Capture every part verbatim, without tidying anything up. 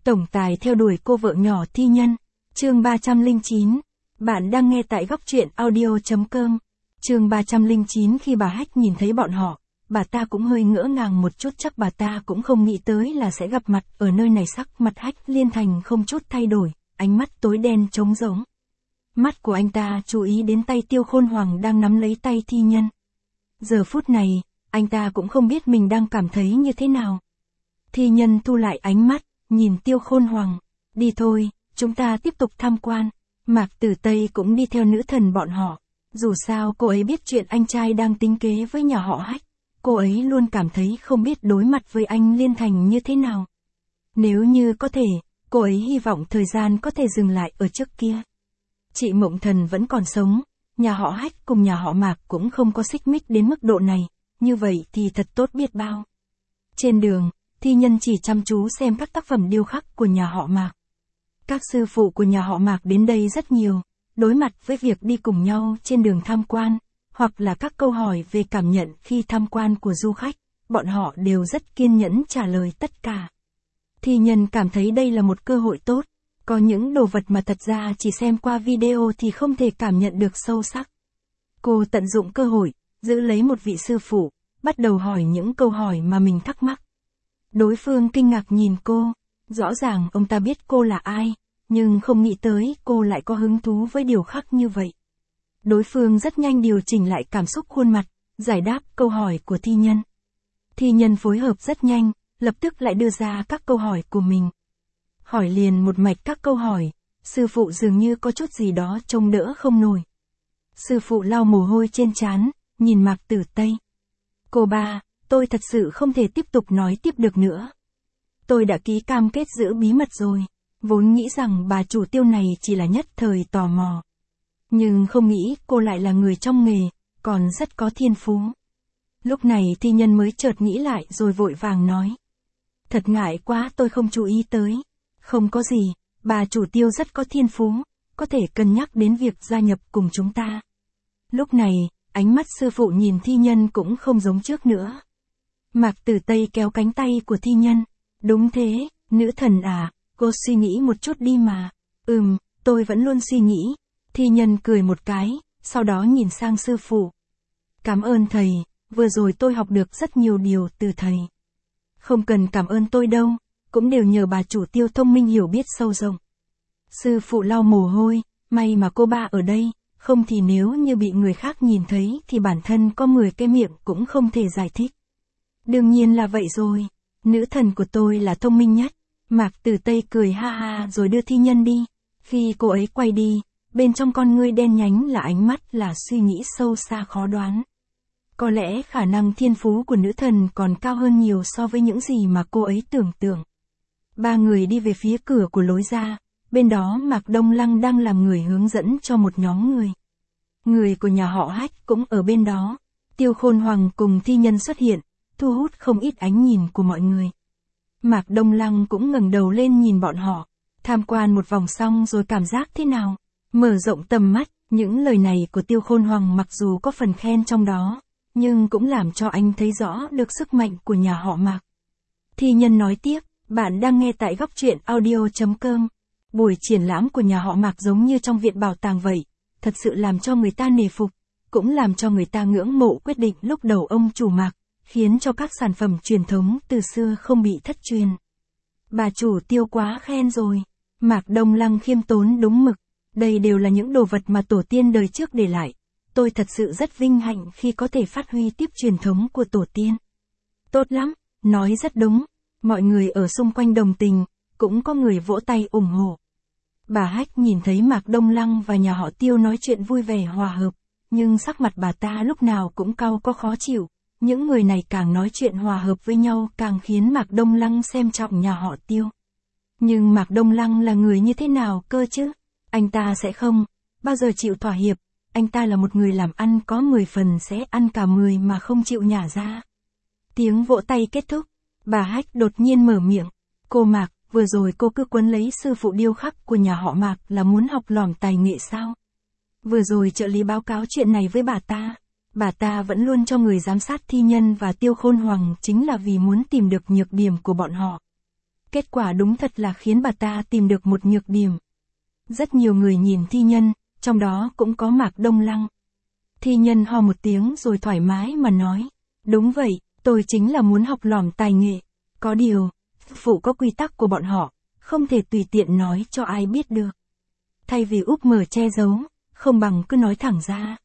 Tổng tài theo đuổi cô vợ nhỏ thi nhân. Chương ba trăm lẻ chín. Bạn đang nghe tại góc truyện audio chấm com. Chương ba trăm lẻ chín. Khi bà Hách nhìn thấy bọn họ, bà ta cũng hơi ngỡ ngàng một chút, chắc bà ta cũng không nghĩ tới là sẽ gặp mặt ở nơi này. Sắc mặt Hách Liên Thành không chút thay đổi, ánh mắt tối đen trống rỗng. Mắt của anh ta chú ý đến tay Tiêu Khôn Hoàng đang nắm lấy tay thi nhân. Giờ phút này, anh ta cũng không biết mình đang cảm thấy như thế nào. Thi nhân thu lại ánh mắt, nhìn Tiêu Khôn Hoàng. Đi thôi, chúng ta tiếp tục tham quan. Mạc Tử Tây cũng đi theo nữ thần bọn họ. Dù sao cô ấy biết chuyện anh trai đang tính kế với nhà họ Hách. Cô ấy luôn cảm thấy không biết đối mặt với anh Liên Thành như thế nào. Nếu như có thể, cô ấy hy vọng thời gian có thể dừng lại ở trước kia. Chị Mộng Thần vẫn còn sống, nhà họ Hách cùng nhà họ Mạc cũng không có xích mích đến mức độ này, như vậy thì thật tốt biết bao. Trên đường, thi nhân chỉ chăm chú xem các tác phẩm điêu khắc của nhà họ Mạc. Các sư phụ của nhà họ Mạc đến đây rất nhiều, đối mặt với việc đi cùng nhau trên đường tham quan, hoặc là các câu hỏi về cảm nhận khi tham quan của du khách, bọn họ đều rất kiên nhẫn trả lời tất cả. Thi nhân cảm thấy đây là một cơ hội tốt, có những đồ vật mà thật ra chỉ xem qua video thì không thể cảm nhận được sâu sắc. Cô tận dụng cơ hội, giữ lấy một vị sư phụ, bắt đầu hỏi những câu hỏi mà mình thắc mắc. Đối phương kinh ngạc nhìn cô, rõ ràng ông ta biết cô là ai, nhưng không nghĩ tới cô lại có hứng thú với điều khác như vậy. Đối phương rất nhanh điều chỉnh lại cảm xúc khuôn mặt, giải đáp câu hỏi của thi nhân. Thi nhân phối hợp rất nhanh, lập tức lại đưa ra các câu hỏi của mình. Hỏi liền một mạch các câu hỏi, sư phụ dường như có chút gì đó trông đỡ không nổi. Sư phụ lau mồ hôi trên trán, nhìn Mạc Tử Tây. Cô ba, tôi thật sự không thể tiếp tục nói tiếp được nữa. Tôi đã ký cam kết giữ bí mật rồi, vốn nghĩ rằng bà chủ Tiêu này chỉ là nhất thời tò mò. Nhưng không nghĩ cô lại là người trong nghề, còn rất có thiên phú. Lúc này thi nhân mới chợt nghĩ lại rồi vội vàng nói. Thật ngại quá, tôi không chú ý tới. Không có gì, bà chủ Tiêu rất có thiên phú, có thể cân nhắc đến việc gia nhập cùng chúng ta. Lúc này, ánh mắt sư phụ nhìn thi nhân cũng không giống trước nữa. Mạc Tử Tây kéo cánh tay của thi nhân. Đúng thế, nữ thần à, cô suy nghĩ một chút đi mà. Ừm, tôi vẫn luôn suy nghĩ. Thi nhân cười một cái, sau đó nhìn sang sư phụ. Cảm ơn thầy, vừa rồi tôi học được rất nhiều điều từ thầy. Không cần cảm ơn tôi đâu, cũng đều nhờ bà chủ Tiêu thông minh hiểu biết sâu rộng. Sư phụ lau mồ hôi, may mà cô ba ở đây, không thì nếu như bị người khác nhìn thấy thì bản thân có mười cái miệng cũng không thể giải thích. Đương nhiên là vậy rồi, nữ thần của tôi là thông minh nhất. Mạc Tử Tây cười ha ha rồi đưa thi nhân đi. Khi cô ấy quay đi, bên trong con ngươi đen nhánh là ánh mắt là suy nghĩ sâu xa khó đoán. Có lẽ khả năng thiên phú của nữ thần còn cao hơn nhiều so với những gì mà cô ấy tưởng tượng. Ba người đi về phía cửa của lối ra, bên đó Mạc Đông Lăng đang làm người hướng dẫn cho một nhóm người. Người của nhà họ Hách cũng ở bên đó. Tiêu Khôn Hoàng cùng thi nhân xuất hiện, thu hút không ít ánh nhìn của mọi người. Mạc Đông Lăng cũng ngẩng đầu lên nhìn bọn họ, tham quan một vòng xong rồi cảm giác thế nào? Mở rộng tầm mắt, những lời này của Tiêu Khôn Hoàng mặc dù có phần khen trong đó, nhưng cũng làm cho anh thấy rõ được sức mạnh của nhà họ Mạc. Thi nhân nói tiếp, bạn đang nghe tại góc truyện audio chấm com. Buổi triển lãm của nhà họ Mạc giống như trong viện bảo tàng vậy, thật sự làm cho người ta nể phục, cũng làm cho người ta ngưỡng mộ quyết định lúc đầu ông chủ Mạc, khiến cho các sản phẩm truyền thống từ xưa không bị thất truyền. Bà chủ Tiêu quá khen rồi. Mạc Đông Lăng khiêm tốn đúng mực. Đây đều là những đồ vật mà tổ tiên đời trước để lại. Tôi thật sự rất vinh hạnh khi có thể phát huy tiếp truyền thống của tổ tiên. Tốt lắm, nói rất đúng. Mọi người ở xung quanh đồng tình, cũng có người vỗ tay ủng hộ. Bà Hách nhìn thấy Mạc Đông Lăng và nhà họ Tiêu nói chuyện vui vẻ hòa hợp, nhưng sắc mặt bà ta lúc nào cũng cau có khó chịu. Những người này càng nói chuyện hòa hợp với nhau càng khiến Mạc Đông Lăng xem trọng nhà họ Tiêu. Nhưng Mạc Đông Lăng là người như thế nào cơ chứ? Anh ta sẽ không bao giờ chịu thỏa hiệp. Anh ta là một người làm ăn có mười phần sẽ ăn cả mười mà không chịu nhả ra. Tiếng vỗ tay kết thúc. Bà Hách đột nhiên mở miệng. Cô Mạc, vừa rồi cô cứ quấn lấy sư phụ điêu khắc của nhà họ Mạc là muốn học lỏm tài nghệ sao? Vừa rồi trợ lý báo cáo chuyện này với bà ta. Bà ta vẫn luôn cho người giám sát thi nhân và Tiêu Khôn Hoàng chính là vì muốn tìm được nhược điểm của bọn họ. Kết quả đúng thật là khiến bà ta tìm được một nhược điểm. Rất nhiều người nhìn thi nhân, trong đó cũng có Mạc Đông Lăng. Thi nhân ho một tiếng rồi thoải mái mà nói. Đúng vậy, tôi chính là muốn học lỏm tài nghệ. Có điều, phụ có quy tắc của bọn họ, không thể tùy tiện nói cho ai biết được. Thay vì úp mở che giấu, không bằng cứ nói thẳng ra.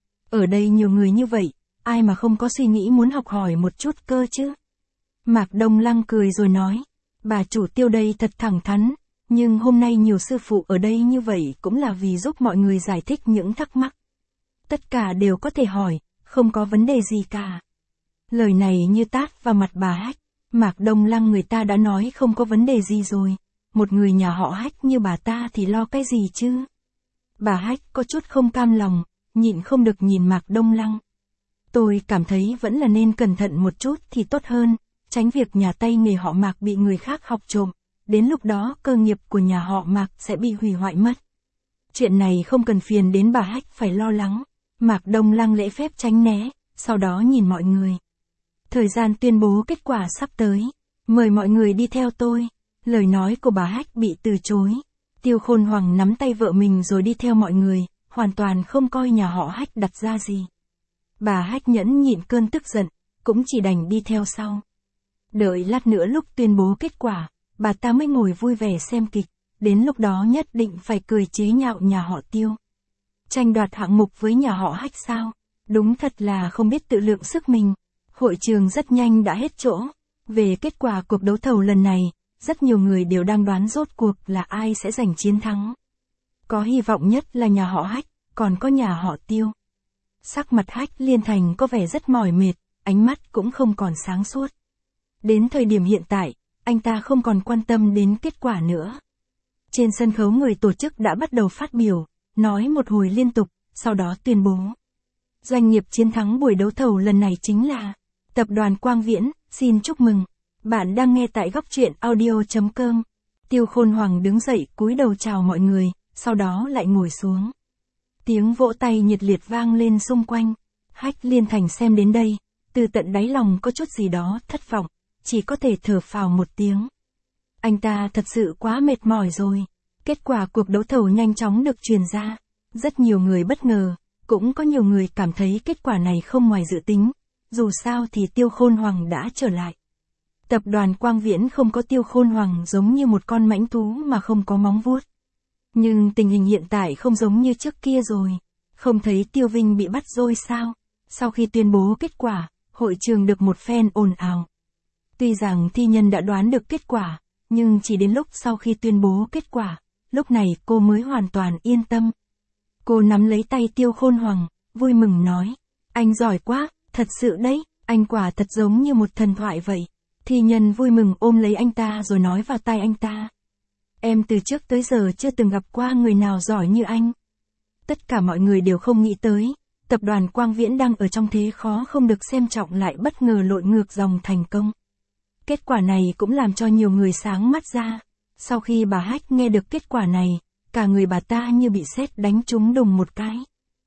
Ở đây nhiều người như vậy, ai mà không có suy nghĩ muốn học hỏi một chút cơ chứ. Mạc Đông Lăng cười rồi nói. Bà chủ Tiêu đây thật thẳng thắn, nhưng hôm nay nhiều sư phụ ở đây như vậy cũng là vì giúp mọi người giải thích những thắc mắc. Tất cả đều có thể hỏi, không có vấn đề gì cả. Lời này như tát vào mặt bà Hách. Mạc Đông Lăng người ta đã nói không có vấn đề gì rồi. Một người nhà họ Hách như bà ta thì lo cái gì chứ? Bà Hách có chút không cam lòng, nhịn không được nhìn Mạc Đông Lăng. Tôi cảm thấy vẫn là nên cẩn thận một chút thì tốt hơn, tránh việc nhà tay nghề họ Mạc bị người khác học trộm, đến lúc đó cơ nghiệp của nhà họ Mạc sẽ bị hủy hoại mất. Chuyện này không cần phiền đến bà Hách phải lo lắng. Mạc Đông Lăng lễ phép tránh né, sau đó nhìn mọi người. Thời gian tuyên bố kết quả sắp tới, mời mọi người đi theo tôi. Lời nói của bà Hách bị từ chối. Tiêu Khôn Hoàng nắm tay vợ mình rồi đi theo mọi người, hoàn toàn không coi nhà họ Hách đặt ra gì. Bà Hách nhẫn nhịn cơn tức giận, cũng chỉ đành đi theo sau. Đợi lát nữa lúc tuyên bố kết quả, bà ta mới ngồi vui vẻ xem kịch, đến lúc đó nhất định phải cười chế nhạo nhà họ Tiêu. Tranh đoạt hạng mục với nhà họ Hách sao? Đúng thật là không biết tự lượng sức mình. Hội trường rất nhanh đã hết chỗ. Về kết quả cuộc đấu thầu lần này, rất nhiều người đều đang đoán rốt cuộc là ai sẽ giành chiến thắng. Có hy vọng nhất là nhà họ Hách, còn có nhà họ Tiêu. Sắc mặt Hách Liên Thành có vẻ rất mỏi mệt, ánh mắt cũng không còn sáng suốt. Đến thời điểm hiện tại, anh ta không còn quan tâm đến kết quả nữa. Trên sân khấu người tổ chức đã bắt đầu phát biểu, nói một hồi liên tục, sau đó tuyên bố. Doanh nghiệp chiến thắng buổi đấu thầu lần này chính là Tập đoàn Quang Viễn, xin chúc mừng. Bạn đang nghe tại góc truyện audio chấm com. Tiêu Khôn Hoàng đứng dậy cúi đầu chào mọi người, sau đó lại ngồi xuống. Tiếng vỗ tay nhiệt liệt vang lên xung quanh. Hách Liên Thành xem đến đây, từ tận đáy lòng có chút gì đó thất vọng, chỉ có thể thở phào một tiếng. Anh ta thật sự quá mệt mỏi rồi. Kết quả cuộc đấu thầu nhanh chóng được truyền ra. Rất nhiều người bất ngờ, cũng có nhiều người cảm thấy kết quả này không ngoài dự tính. Dù sao thì Tiêu Khôn Hoàng đã trở lại. Tập đoàn Quang Viễn không có Tiêu Khôn Hoàng giống như một con mãnh thú mà không có móng vuốt. Nhưng tình hình hiện tại không giống như trước kia rồi. Không thấy Tiêu Vinh bị bắt rồi sao? Sau khi tuyên bố kết quả, hội trường được một phen ồn ào. Tuy rằng thi nhân đã đoán được kết quả, nhưng chỉ đến lúc sau khi tuyên bố kết quả, lúc này cô mới hoàn toàn yên tâm. Cô nắm lấy tay Tiêu Khôn Hoàng, vui mừng nói. Anh giỏi quá, thật sự đấy, anh quả thật giống như một thần thoại vậy. Thi nhân vui mừng ôm lấy anh ta rồi nói vào tai anh ta. Em từ trước tới giờ chưa từng gặp qua người nào giỏi như anh. Tất cả mọi người đều không nghĩ tới, tập đoàn Quang Viễn đang ở trong thế khó không được xem trọng lại bất ngờ lội ngược dòng thành công. Kết quả này cũng làm cho nhiều người sáng mắt ra. Sau khi bà Hách nghe được kết quả này, cả người bà ta như bị sét đánh trúng đùng một cái.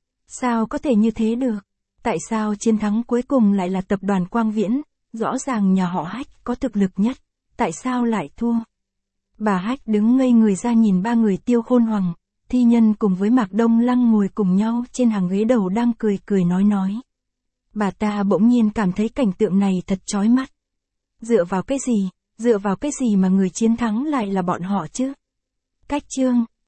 Sao có thể như thế được? Tại sao chiến thắng cuối cùng lại là tập đoàn Quang Viễn? Rõ ràng nhà họ Hách có thực lực nhất, tại sao lại thua? Bà Hách đứng ngây người ra nhìn ba người Tiêu Khôn Hoàng, thi nhân cùng với Mạc Đông Lăng ngồi cùng nhau trên hàng ghế đầu đang cười cười nói nói. Bà ta bỗng nhiên cảm thấy cảnh tượng này thật chói mắt. Dựa vào cái gì, dựa vào cái gì mà người chiến thắng lại là bọn họ chứ? Cách chương